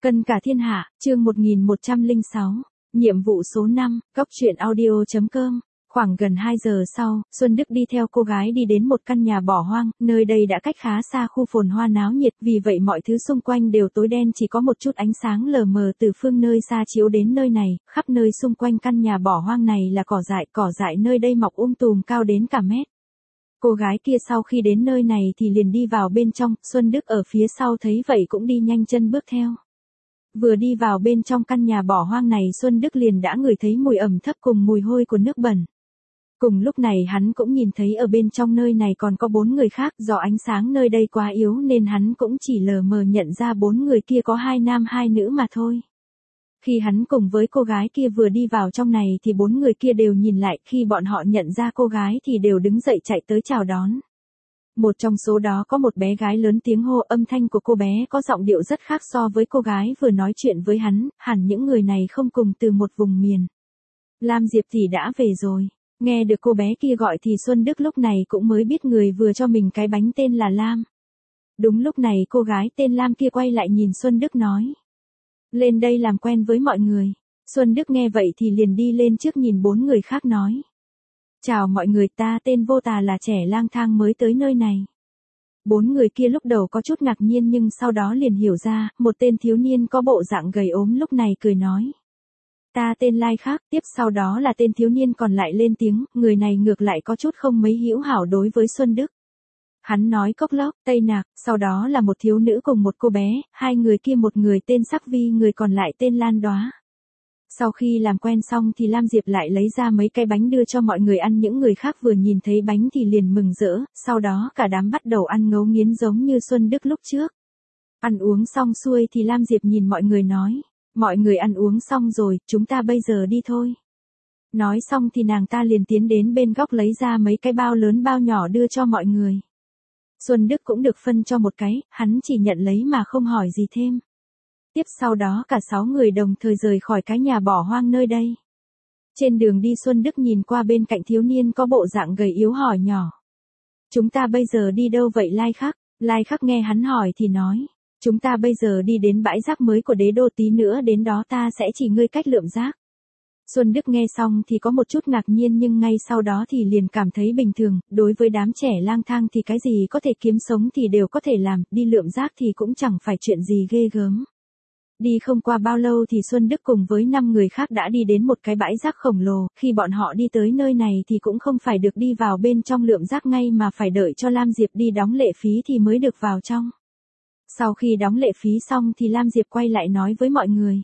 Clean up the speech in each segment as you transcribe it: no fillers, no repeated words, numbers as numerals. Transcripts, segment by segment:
Cân cả thiên hạ, chương 1106, nhiệm vụ số 5, góc truyện audio.com. Khoảng gần 2 giờ sau, Xuân Đức đi theo cô gái đi đến một căn nhà bỏ hoang, nơi đây đã cách khá xa khu phồn hoa náo nhiệt, vì vậy mọi thứ xung quanh đều tối đen, chỉ có một chút ánh sáng lờ mờ từ phương nơi xa chiếu đến nơi này. Khắp nơi xung quanh căn nhà bỏ hoang này là cỏ dại nơi đây mọc tùm cao đến cả mét. Cô gái kia sau khi đến nơi này thì liền đi vào bên trong, Xuân Đức ở phía sau thấy vậy cũng đi nhanh chân bước theo. Vừa đi vào bên trong căn nhà bỏ hoang này, Xuân Đức liền đã ngửi thấy mùi ẩm thấp cùng mùi hôi của nước bẩn. Cùng lúc này hắn cũng nhìn thấy ở bên trong nơi này còn có 4 người khác, do ánh sáng nơi đây quá yếu nên hắn cũng chỉ lờ mờ nhận ra 4 người kia có 2 nam 2 nữ mà thôi. Khi hắn cùng với cô gái kia vừa đi vào trong này thì 4 người kia đều nhìn lại, khi bọn họ nhận ra cô gái thì đều đứng dậy chạy tới chào đón. Một trong số đó có một bé gái lớn tiếng hô, âm thanh của cô bé có giọng điệu rất khác so với cô gái vừa nói chuyện với hắn, hẳn những người này không cùng từ một vùng miền. Lam Diệp thì đã về rồi. Nghe được cô bé kia gọi thì Xuân Đức lúc này cũng mới biết người vừa cho mình cái bánh tên là Lam. Đúng lúc này cô gái tên Lam kia quay lại nhìn Xuân Đức nói: lên đây làm quen với mọi người. Xuân Đức nghe vậy thì liền đi lên trước nhìn 4 người khác nói: chào mọi người, ta tên Vô Tà, là trẻ lang thang mới tới nơi này. 4 người kia lúc đầu có chút ngạc nhiên nhưng sau đó liền hiểu ra, một tên thiếu niên có bộ dạng gầy ốm lúc này cười nói: ta tên Lai Khác. Tiếp sau đó là tên thiếu niên còn lại lên tiếng, người này ngược lại có chút không mấy hữu hảo đối với Xuân Đức. Hắn nói Cốc Lốc, Tây Nạc, sau đó là một thiếu nữ cùng một cô bé, 2 người kia một người tên Sắc Vi, người còn lại tên Lan Đóa. Sau khi làm quen xong thì Lam Diệp lại lấy ra mấy cái bánh đưa cho mọi người ăn, những người khác vừa nhìn thấy bánh thì liền mừng rỡ, sau đó cả đám bắt đầu ăn ngấu nghiến giống như Xuân Đức lúc trước. Ăn uống xong xuôi thì Lam Diệp nhìn mọi người nói: mọi người ăn uống xong rồi, chúng ta bây giờ đi thôi. Nói xong thì nàng ta liền tiến đến bên góc lấy ra mấy cái bao lớn bao nhỏ đưa cho mọi người. Xuân Đức cũng được phân cho một cái, hắn chỉ nhận lấy mà không hỏi gì thêm. Tiếp sau đó cả 6 người đồng thời rời khỏi cái nhà bỏ hoang nơi đây. Trên đường đi Xuân Đức nhìn qua bên cạnh thiếu niên có bộ dạng gầy yếu hỏi nhỏ: chúng ta bây giờ đi đâu vậy Lai Khắc? Lai Khắc nghe hắn hỏi thì nói: chúng ta bây giờ đi đến bãi rác mới của đế đô, tí nữa đến đó ta sẽ chỉ ngươi cách lượm rác. Xuân Đức nghe xong thì có một chút ngạc nhiên nhưng ngay sau đó thì liền cảm thấy bình thường, đối với đám trẻ lang thang thì cái gì có thể kiếm sống thì đều có thể làm, đi lượm rác thì cũng chẳng phải chuyện gì ghê gớm. Đi không qua bao lâu thì Xuân Đức cùng với 5 người khác đã đi đến một cái bãi rác khổng lồ, khi bọn họ đi tới nơi này thì cũng không phải được đi vào bên trong lượm rác ngay mà phải đợi cho Lam Diệp đi đóng lệ phí thì mới được vào trong. Sau khi đóng lệ phí xong thì Lam Diệp quay lại nói với mọi người: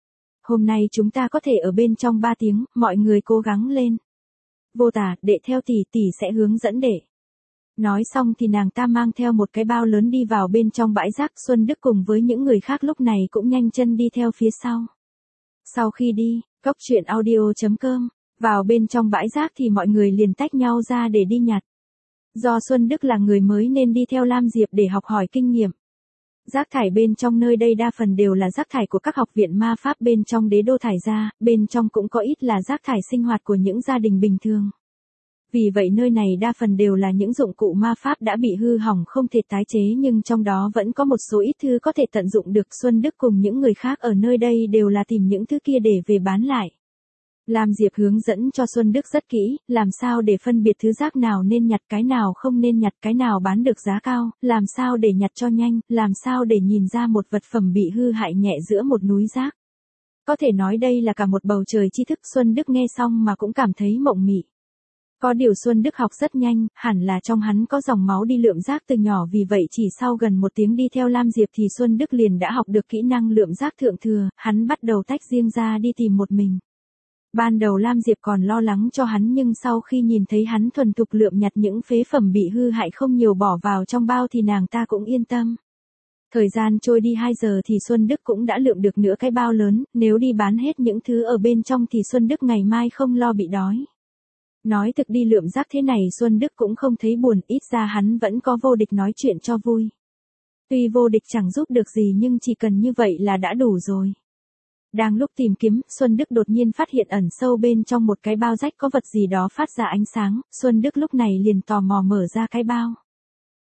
hôm nay chúng ta có thể ở bên trong 3 tiếng, mọi người cố gắng lên. Vô Tà, đệ theo tỷ sẽ hướng dẫn đệ. Nói xong thì nàng ta mang theo một cái bao lớn đi vào bên trong bãi rác, Xuân Đức cùng với những người khác lúc này cũng nhanh chân đi theo phía sau. Sau khi đi, góc truyện audio.com, vào bên trong bãi rác thì mọi người liền tách nhau ra để đi nhặt. Do Xuân Đức là người mới nên đi theo Lam Diệp để học hỏi kinh nghiệm. Rác thải bên trong nơi đây đa phần đều là rác thải của các học viện ma pháp bên trong đế đô thải ra, bên trong cũng có ít là rác thải sinh hoạt của những gia đình bình thường. Vì vậy nơi này đa phần đều là những dụng cụ ma pháp đã bị hư hỏng không thể tái chế, nhưng trong đó vẫn có một số ít thứ có thể tận dụng được. Xuân Đức cùng những người khác ở nơi đây đều là tìm những thứ kia để về bán lại. Lam Diệp hướng dẫn cho Xuân Đức rất kỹ, làm sao để phân biệt thứ rác nào nên nhặt, cái nào không nên nhặt, cái nào bán được giá cao, làm sao để nhặt cho nhanh, làm sao để nhìn ra một vật phẩm bị hư hại nhẹ giữa một núi rác. Có thể nói đây là cả một bầu trời tri thức. Xuân Đức nghe xong mà cũng cảm thấy mộng mị. Có điều Xuân Đức học rất nhanh, hẳn là trong hắn có dòng máu đi lượm rác từ nhỏ, vì vậy chỉ sau gần 1 tiếng đi theo Lam Diệp thì Xuân Đức liền đã học được kỹ năng lượm rác thượng thừa, hắn bắt đầu tách riêng ra đi tìm một mình. Ban đầu Lam Diệp còn lo lắng cho hắn nhưng sau khi nhìn thấy hắn thuần thục lượm nhặt những phế phẩm bị hư hại không nhiều bỏ vào trong bao thì nàng ta cũng yên tâm. Thời gian trôi đi 2 giờ thì Xuân Đức cũng đã lượm được nửa cái bao lớn, nếu đi bán hết những thứ ở bên trong thì Xuân Đức ngày mai không lo bị đói. Nói thực đi lượm rác thế này Xuân Đức cũng không thấy buồn, ít ra hắn vẫn có Vô Địch nói chuyện cho vui. Tuy Vô Địch chẳng giúp được gì nhưng chỉ cần như vậy là đã đủ rồi. Đang lúc tìm kiếm, Xuân Đức đột nhiên phát hiện ẩn sâu bên trong một cái bao rách có vật gì đó phát ra ánh sáng, Xuân Đức lúc này liền tò mò mở ra cái bao.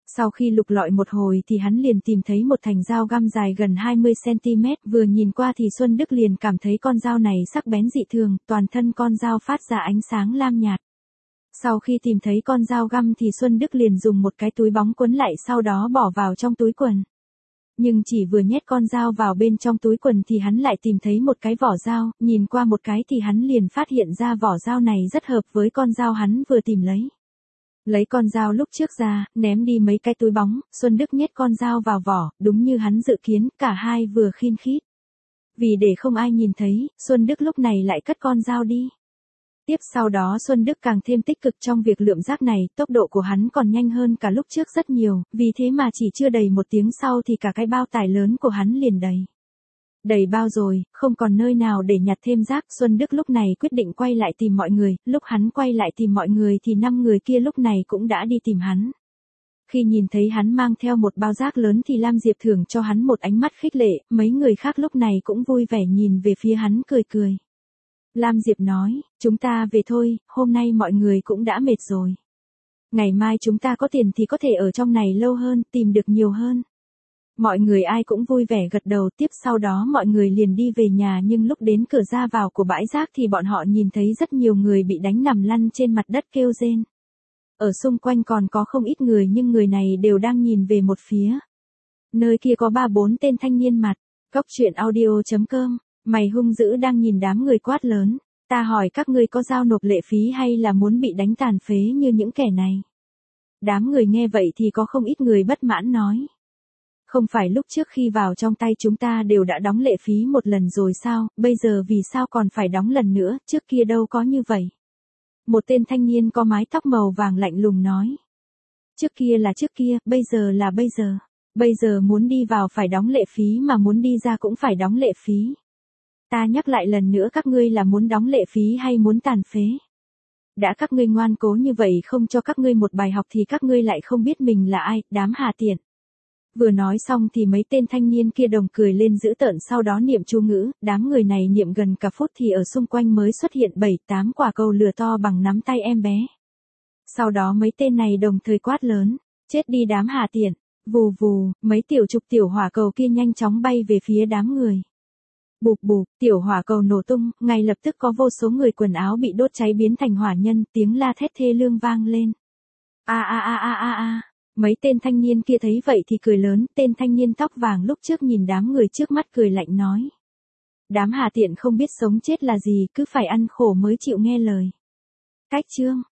Sau khi lục lọi một hồi thì hắn liền tìm thấy một thành dao găm dài gần 20cm, vừa nhìn qua thì Xuân Đức liền cảm thấy con dao này sắc bén dị thường, toàn thân con dao phát ra ánh sáng lam nhạt. Sau khi tìm thấy con dao găm thì Xuân Đức liền dùng một cái túi bóng quấn lại sau đó bỏ vào trong túi quần. Nhưng chỉ vừa nhét con dao vào bên trong túi quần thì hắn lại tìm thấy một cái vỏ dao, nhìn qua một cái thì hắn liền phát hiện ra vỏ dao này rất hợp với con dao hắn vừa tìm lấy. Lấy con dao lúc trước ra, ném đi mấy cái túi bóng, Xuân Đức nhét con dao vào vỏ, đúng như hắn dự kiến, cả hai vừa khin khít. Vì để không ai nhìn thấy, Xuân Đức lúc này lại cất con dao đi. Tiếp sau đó Xuân Đức càng thêm tích cực trong việc lượm rác này, tốc độ của hắn còn nhanh hơn cả lúc trước rất nhiều, vì thế mà chỉ chưa đầy một tiếng sau thì cả cái bao tải lớn của hắn liền đầy. Đầy bao rồi, không còn nơi nào để nhặt thêm rác, Xuân Đức lúc này quyết định quay lại tìm mọi người, lúc hắn quay lại tìm mọi người thì 5 người kia lúc này cũng đã đi tìm hắn. Khi nhìn thấy hắn mang theo một bao rác lớn thì Lam Diệp thưởng cho hắn một ánh mắt khích lệ, mấy người khác lúc này cũng vui vẻ nhìn về phía hắn cười cười. Lam Diệp nói, chúng ta về thôi, hôm nay mọi người cũng đã mệt rồi. Ngày mai chúng ta có tiền thì có thể ở trong này lâu hơn, tìm được nhiều hơn. Mọi người ai cũng vui vẻ gật đầu, tiếp sau đó mọi người liền đi về nhà, nhưng lúc đến cửa ra vào của bãi rác thì bọn họ nhìn thấy rất nhiều người bị đánh nằm lăn trên mặt đất kêu rên. Ở xung quanh còn có không ít người nhưng người này đều đang nhìn về một phía. Nơi kia có 3-4 tên thanh niên mặt. Góc truyện audio.com. Mày hung dữ đang nhìn đám người quát lớn. Ta hỏi các ngươi có giao nộp lệ phí hay là muốn bị đánh tàn phế như những kẻ này? Đám người nghe vậy thì có không ít người bất mãn nói. Không phải lúc trước khi vào trong tay chúng ta đều đã đóng lệ phí một lần rồi sao, bây giờ vì sao còn phải đóng lần nữa, trước kia đâu có như vậy. Một tên thanh niên có mái tóc màu vàng lạnh lùng nói. Trước kia là trước kia, bây giờ là bây giờ. Bây giờ muốn đi vào phải đóng lệ phí mà muốn đi ra cũng phải đóng lệ phí. Ta nhắc lại lần nữa các ngươi là muốn đóng lệ phí hay muốn tàn phế? Đã các ngươi ngoan cố như vậy không cho các ngươi một bài học thì các ngươi lại không biết mình là ai, đám hà tiện. Vừa nói xong thì mấy tên thanh niên kia đồng cười lên dữ tợn, sau đó niệm chú ngữ, đám người này niệm gần cả phút thì ở xung quanh mới xuất hiện 7-8 quả cầu lửa to bằng nắm tay em bé. Sau đó mấy tên này đồng thời quát lớn, chết đi đám hà tiện, vù vù, mấy tiểu chục tiểu hỏa cầu kia nhanh chóng bay về phía đám người. Bụp bụp, tiểu hỏa cầu nổ tung, ngay lập tức có vô số người quần áo bị đốt cháy biến thành hỏa nhân, tiếng la thét thê lương vang lên. A a a a a a. Mấy tên thanh niên kia thấy vậy thì cười lớn, tên thanh niên tóc vàng lúc trước nhìn đám người trước mắt cười lạnh nói. Đám hà tiện không biết sống chết là gì, cứ phải ăn khổ mới chịu nghe lời. Cách chương.